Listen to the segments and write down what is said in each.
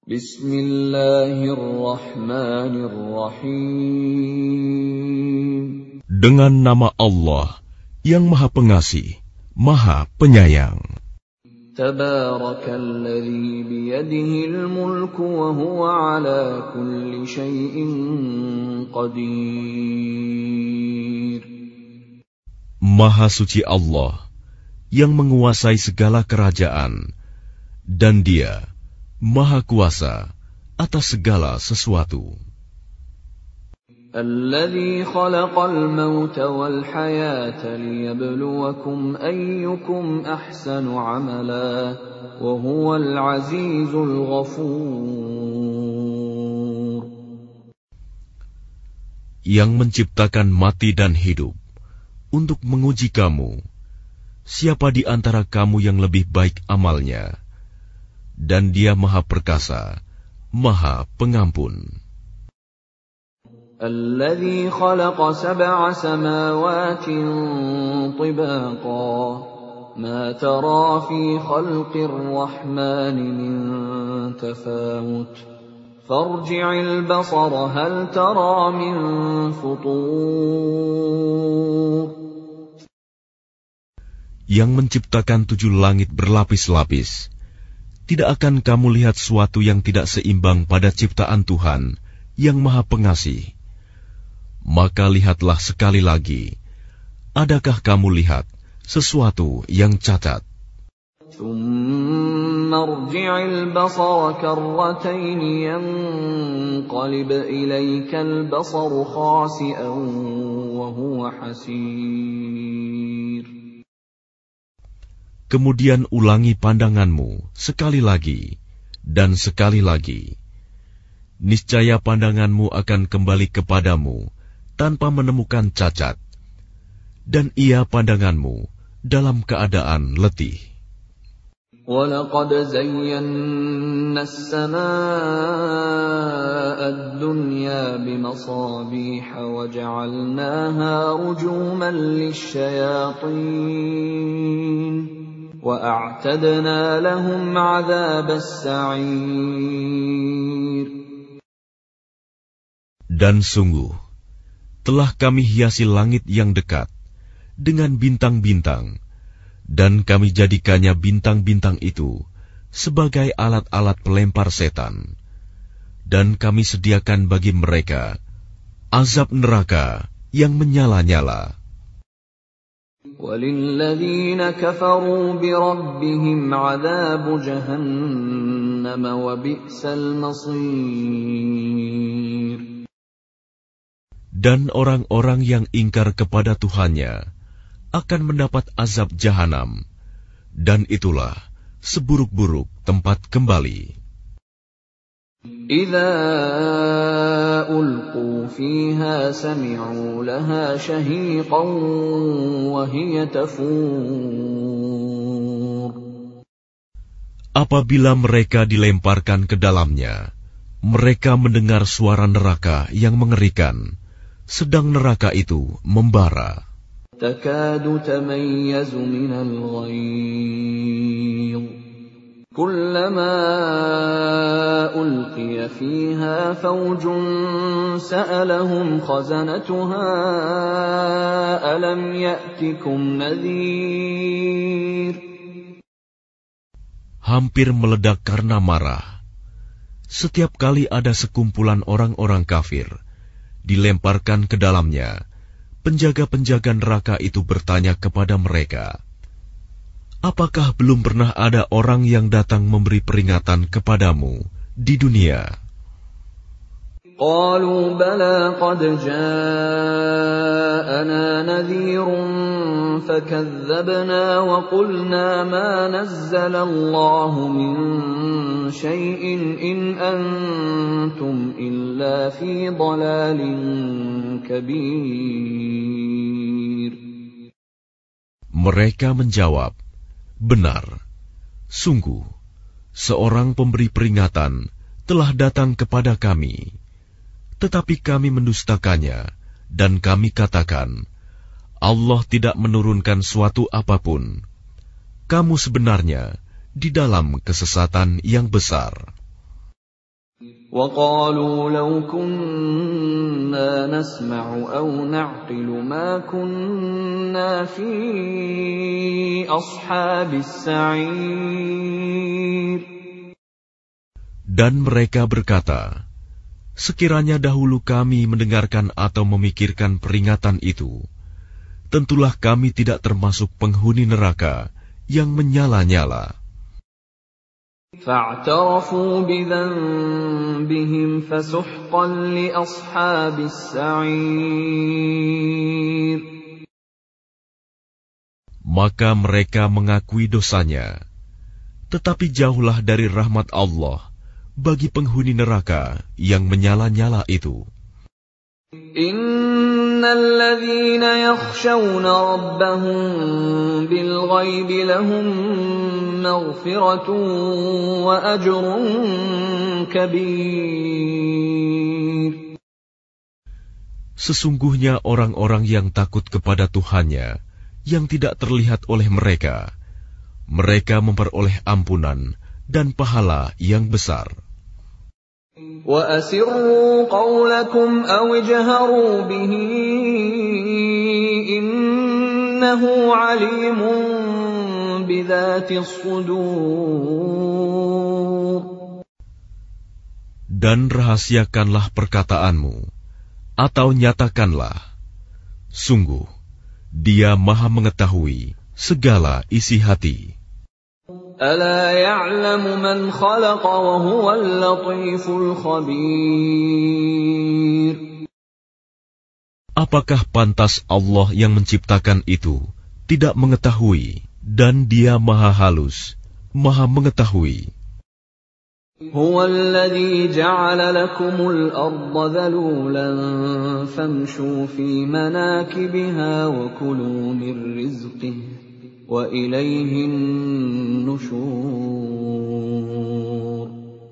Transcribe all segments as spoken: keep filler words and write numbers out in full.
Bismillahirrahmanirrahim. Dengan nama Allah yang Maha Pengasih, Maha Penyayang. Tabarakalladzi biyadihil mulku wa huwa ala kulli syai'in qadir. Maha suci Allah yang menguasai segala kerajaan, dan Dia Maha Kuasa atas segala sesuatu. Alladzi khalaqal mauta wal hayata liyabluwakum ayyukum ahsanu amala wa huwal azizul ghafur. Yang menciptakan mati dan hidup untuk menguji kamu, siapa di antara kamu yang lebih baik amalnya, dan Dia Maha Perkasa, Maha Pengampun. الذي خلق سبع سماوات طباقا ما ترى في خلق الرحمن من تفاوت فارجع البصر هل ترى من فطور. Yang menciptakan tujuh langit berlapis-lapis, tidak akan kamu lihat suatu yang tidak seimbang pada ciptaan Tuhan yang Maha Pengasih. Maka lihatlah sekali lagi, adakah kamu lihat sesuatu yang cacat? ثُمَّ ارْجِعِ الْبَصَرَ كَرَّتَيْنِ يَنقَلِبْ إِلَيْكَ الْبَصَرُ خَاسِئًا وَهُوَ حَسِيرٌ. Kemudian ulangi pandanganmu sekali lagi dan sekali lagi. Niscaya pandanganmu akan kembali kepadamu tanpa menemukan cacat, dan ia pandanganmu dalam keadaan letih. وَلَقَدْ زَيَّنَّا السَّمَاءَ الدُّنْيَا بِمَصَابِيحَ وَجَعَلْنَاهَا رُجُومًا لِلشَّيَاطِينِ وَأَعْتَدْنَا لَهُمْ عَذَابَ السَّعِيرِ. Dan sungguh, telah kami hiasi langit yang dekat dengan bintang-bintang, dan kami jadikannya bintang-bintang itu sebagai alat-alat pelempar setan. Dan kami sediakan bagi mereka azab neraka yang menyala-nyala. وَلِلَّذِينَ كَفَرُوا بِرَبِّهِمْ عَذَابُ جَهَنَّمَ وَبِئْسَ الْمَصِيرُ. Dan orang-orang yang ingkar kepada Tuhannya akan mendapat azab jahanam, dan itulah seburuk-buruk tempat kembali. إِذَا أُلْقُوا فِيهَا سَمِعُوا لَهَا شَهِيقًا وَهِيَ تَفُورُ. Apabila mereka dilemparkan ke dalamnya, mereka mendengar suara neraka yang mengerikan, sedang neraka itu membara. تَكَادُ تَمَيَّزُ مِنَ الْغَيْظِ كُلَّمَا أُلْقِيَ فِيهَا فَوْجٌ سَأَلَهُمْ خَزَنَتُهَا أَلَمْ يَأْتِكُمْ نَذِيرٌ. Hampir meledak karena marah. Setiap kali ada sekumpulan orang-orang kafir dilemparkan ke dalamnya, penjaga-penjaga neraka itu bertanya kepada mereka, apakah belum pernah ada orang yang datang memberi peringatan kepadamu di dunia? قالوا بلى قد جاءنا نذير فكذبنا وقلنا ما نزل الله من شيء إن أنتم إلا في ضلال كبير. Mereka menjawab, benar, sungguh, seorang pemberi peringatan telah datang kepada kami. Tetapi kami mendustakannya, dan kami katakan, Allah tidak menurunkan suatu apapun. Kamu sebenarnya di dalam kesesatan yang besar. وَقَالُوا لَوْ كُنَّا نَسْمَعُ أَوْ نَعْقِلُ مَا كُنَّا فِي أَصْحَابِ السَّعِيرِ. Dan mereka berkata, sekiranya dahulu kami mendengarkan atau memikirkan peringatan itu, tentulah kami tidak termasuk penghuni neraka yang menyala-nyala. فَاعْتَرَفُوا بِذَنبِهِمْ فَسُحْقًا لِأَصْحَابِ السَّعِيرِ. Maka mereka mengakui dosanya, tetapi jauhlah dari rahmat Allah bagi penghuni neraka yang menyala-nyala itu. Innal ladzina yakhshawna rabbahum bil ghaibi lahum maghfiratun wa ajrun kabir. Sesungguhnya orang-orang yang takut kepada Tuhannya yang tidak terlihat oleh mereka, mereka memperoleh ampunan dan pahala yang besar. وَأَسِرُّوا قَوْلَكُمْ أَوْ اجْهَرُوا بِهِ إِنَّهُ عَلِيمٌ بِذَاتِ الصُّدُورِ. Dan rahasiakanlah perkataanmu, atau nyatakanlah, sungguh, Dia Maha mengetahui segala isi hati. أَلَا يَعْلَمُ مَنْ خَلَقَ وَهُوَ اللَّطِيفُ الْخَبِيرُ. Apakah pantas Allah yang menciptakan itu tidak mengetahui, dan Dia Maha halus, Maha mengetahui. هُوَ الَّذِي جَعَلَ لَكُمُ الْأَرْضَ ذَلُولًا فَامْشُوا فِي مَنَاكِبِهَا وَكُلُوا مِنْ رِزْقِهِ وَإِلَيْهِ النُّشُورُ.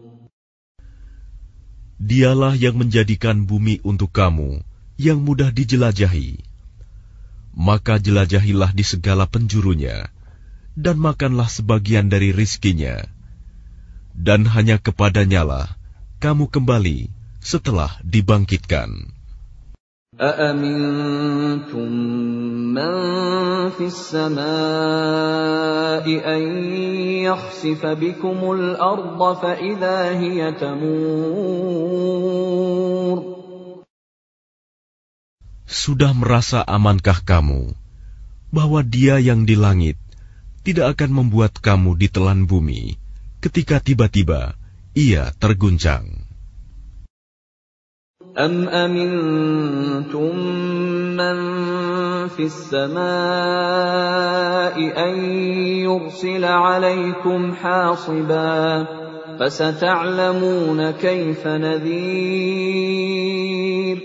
Dialah yang menjadikan bumi untuk kamu yang mudah dijelajahi. Maka jelajahilah di segala penjurunya, dan makanlah sebagian dari rizkinya. Dan hanya kepadanyalah kamu kembali setelah dibangkitkan. أَأَمِنْتُمْ مَنْ فِي السَّمَاءِ أَنْ يَخْسِفَ بِكُمُ الْأَرْضَ فَإِذَا هِيَ تَمُورُ. Sudah merasa amankah kamu bahwa Dia yang di langit tidak akan membuat kamu ditelan bumi ketika tiba-tiba Ia terguncang? أَمْ أَمِنْتُمْ مَنْ فِي السَّمَاءِ أَنْ يُرْسِلَ عَلَيْكُمْ حَاصِبًا فَسَتَعْلَمُونَ كَيْفَ نَذِيرٌ.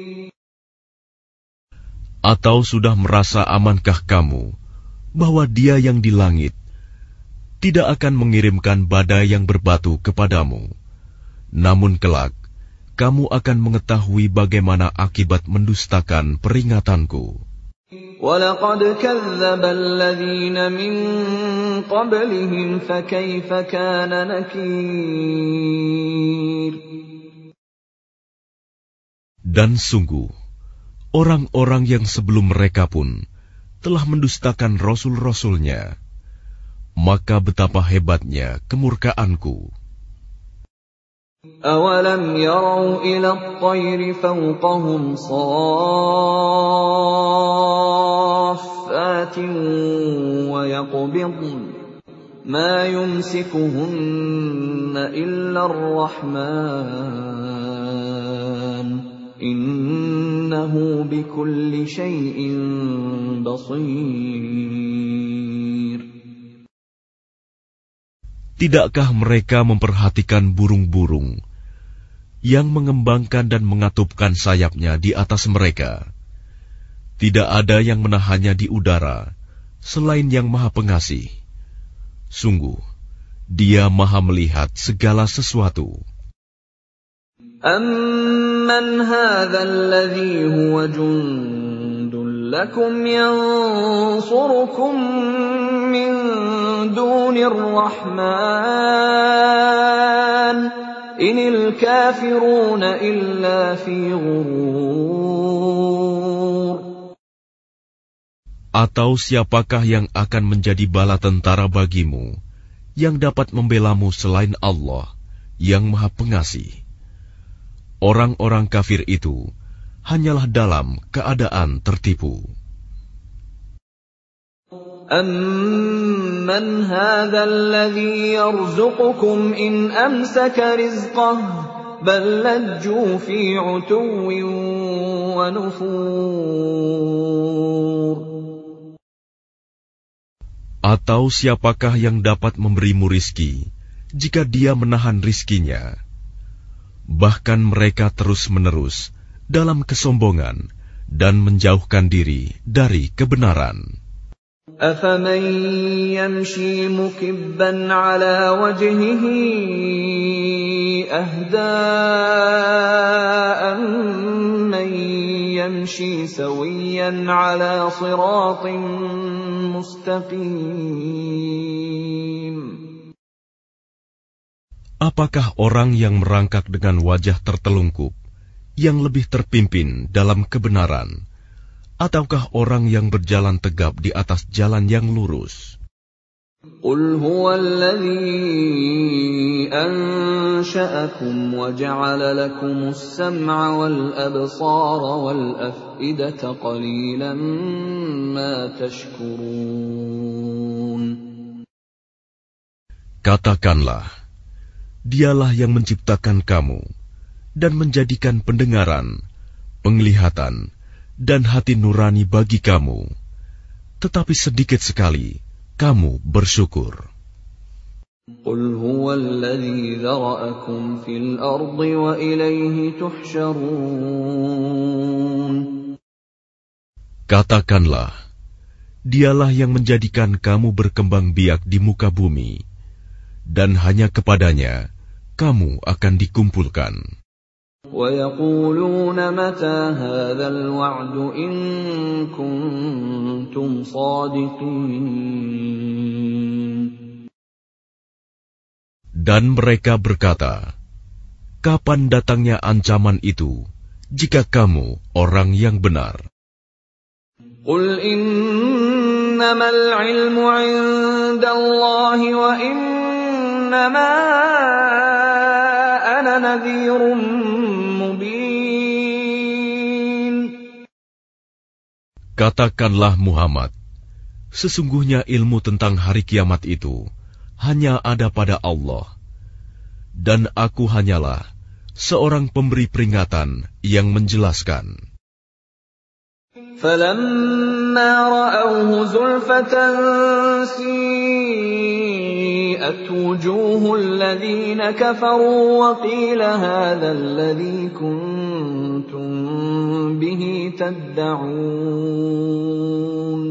Atau sudah merasa amankah kamu bahwa Dia yang di langit tidak akan mengirimkan badai yang berbatu kepadamu, namun kelak kamu akan mengetahui bagaimana akibat mendustakan peringatanku. وَلَقَدْ كَذَّبَ الَّذِينَ مِن قَبْلِهِمْ فَكَيْفَ كَانَ نَكِيرِ. Dan sungguh, orang-orang yang sebelum mereka pun telah mendustakan rasul-rasulnya, maka betapa hebatnya kemurkaanku. أَوَلَمْ يَرَوْا إِلَى الطَّيْرِ فَوْقَهُمْ صَافَّاتٍ وَيَقْبِضْنَ مَا يُمْسِكُهُنَّ إِلَّا الرَّحْمَنُ إِنَّهُ بِكُلِّ شَيْءٍ بَصِيرٌ. Tidakkah mereka memperhatikan burung-burung yang mengembangkan dan mengatupkan sayapnya di atas mereka? Tidak ada yang menahannya di udara selain Yang Maha Pengasih. Sungguh, Dia Maha melihat segala sesuatu. أَمَّنْ هَذَا الَّذِي هُوَ جُنْدٌ لَكُمْ يَنْصُرُكُمْ مِنْ دُونِ الرَّحْمَنِ inil kafiruna illa fi ghurur. Atau siapakah yang akan menjadi bala tentara bagimu, yang dapat membelamu selain Allah, yang Maha Pengasih? Orang-orang kafir itu hanyalah dalam keadaan tertipu. Amman hadha alladhi yarzuqukum in amsaka rizqah bal lajju fi 'utuwwin wa nufur. Atau siapakah yang dapat memberimu rizki jika dia menahan rizkinya? Bahkan mereka terus-menerus dalam kesombongan dan menjauhkan diri dari kebenaran. Afaman yamshi mukibban ala wajhihi ahda amman yamshi sawiyan ala siratin mustaqim. Apakah orang yang merangkak dengan wajah tertelungkup yang lebih terpimpin dalam kebenaran, ataukah orang yang berjalan tegap di atas jalan yang lurus? Qul huwa alladhi ansha'akum wa ja'ala lakumus sam'a wal absara wal af'idata qalilan ma tashkurun. Katakanlah, Dialah yang menciptakan kamu dan menjadikan pendengaran, penglihatan, dan hati nurani bagi kamu, tetapi sedikit sekali kamu bersyukur. Qul huwa alladhi dhara'akum fil ardi wa ilayhi tuhsyarun. Katakanlah, Dialah yang menjadikan kamu berkembang biak di muka bumi, dan hanya kepadanya kamu akan dikumpulkan. وَيَقُولُونَ مَتَى هَذَا الْوَعْدُ إِن كُنتُمْ صَادِقِينَ. Dan mereka berkata, kapan datangnya ancaman itu, jika kamu orang yang benar? قُلْ إِنَّمَا الْعِلْمُ عِندَ اللَّهِ وَإِنَّمَا أَنَا نَذِيرٌ مُبِينٌ. Katakanlah Muhammad, sesungguhnya ilmu tentang hari kiamat itu hanya ada pada Allah, dan aku hanyalah seorang pemberi peringatan yang menjelaskan. فَلَمَّا رَأَوْهُ زُلْفَةً سِيئَتْ وُجُوهُ الَّذِينَ كَفَرُوا وَقِيلَ هَذَا الَّذِي كُنتُم بِهِ تَدَّعُونَ.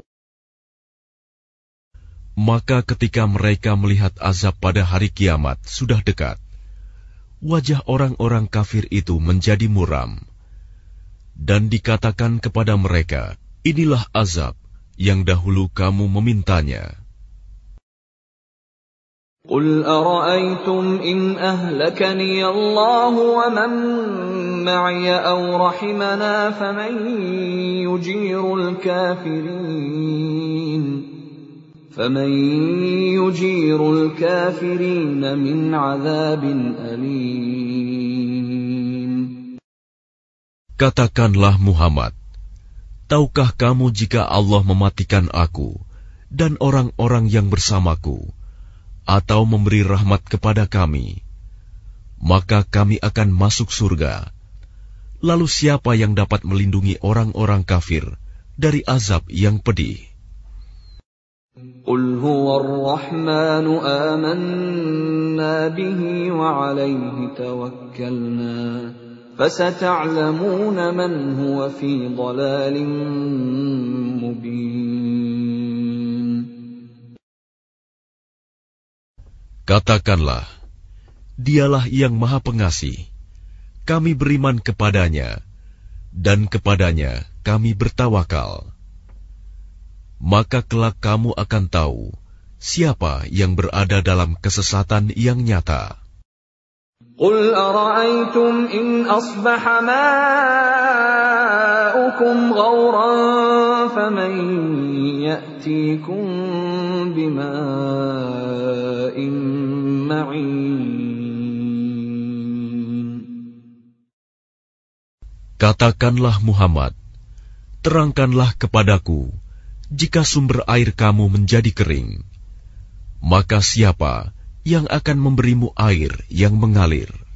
Maka ketika mereka melihat azab pada hari kiamat sudah dekat, wajah orang-orang kafir itu menjadi muram. Dan dikatakan kepada mereka, inilah azab yang dahulu kamu memintanya. قُلْ أَرَأَيْتُمْ إِنْ أَهْلَكَنِيَ اللَّهُ وَمَنْ مَعِيَ أَوْ رَحِمَنَا فَمَنْ يُجِيرُ الْكَافِرِينَ فَمَنْ يُجِيرُ الْكَافِرِينَ مِنْ عَذَابٍ أَلِيمٍ. Katakanlah Muhammad, tahukah kamu jika Allah mematikan aku dan orang-orang yang bersamaku, atau memberi rahmat kepada kami, maka kami akan masuk surga. Lalu siapa yang dapat melindungi orang-orang kafir dari azab yang pedih? قُلْ هُوَ الرَّحْمَنُ آمَنَّا بِهِ وَعَلَيْهِ تَوَكَّلْنَا فَسَتَعْلَمُونَ مَنْ هُوَ فِي ضَلَالٍ مُبِينٍ. Katakanlah, Dialah yang Maha Pengasih. Kami beriman kepadanya, dan kepadanya kami bertawakal. Maka kelak kamu akan tahu siapa yang berada dalam kesesatan yang nyata. قُلْ أَرَأَيْتُمْ إِنْ أَصْبَحَ مَاؤُكُمْ غَوْرًا فَمَنْ يَأْتِيكُمْ بِمَاءٍ مَّعِينٍ. Katakanlah Muhammad, terangkanlah kepadaku jika sumber air kamu menjadi kering, maka siapa yang akan memberimu air yang mengalir?